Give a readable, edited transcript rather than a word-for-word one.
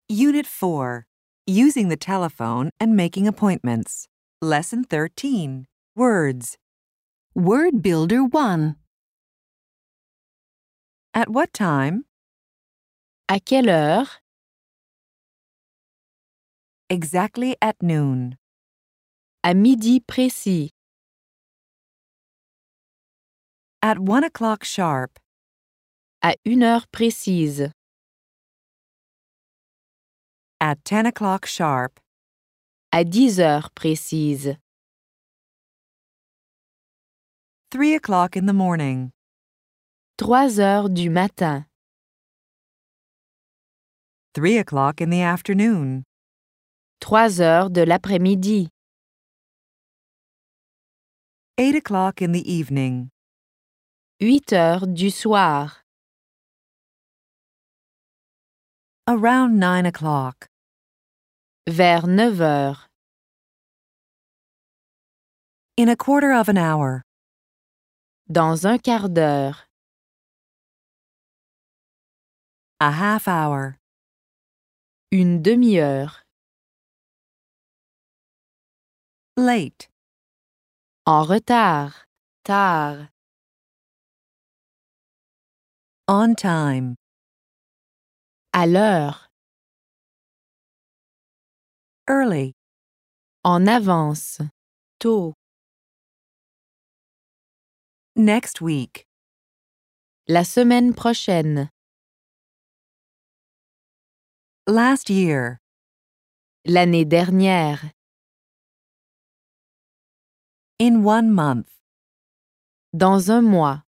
Unit 4. Using the telephone and making appointments. Lesson 13. Words. Word Builder 1. At what time? À quelle heure? Exactly at noon. À midi précis. At 1 o'clock sharp. À 1 heure précise. At 10 o'clock sharp. À 10 heures précises. 3 o'clock in the morning. 3 heures du matin. 3 o'clock in the afternoon. 3 heures de l'après-midi. 8 o'clock in the evening. 8 heures du soir. Around 9 o'clock. Vers 9 heures. In a quarter of an hour. Dans un quart d'heure. A half hour. Une demi-heure. Late. En retard. Tard. On time. À l'heure. Early. En avance. Tôt. Next week. La semaine prochaine. Last year. L'année dernière. In 1 month. Dans un mois.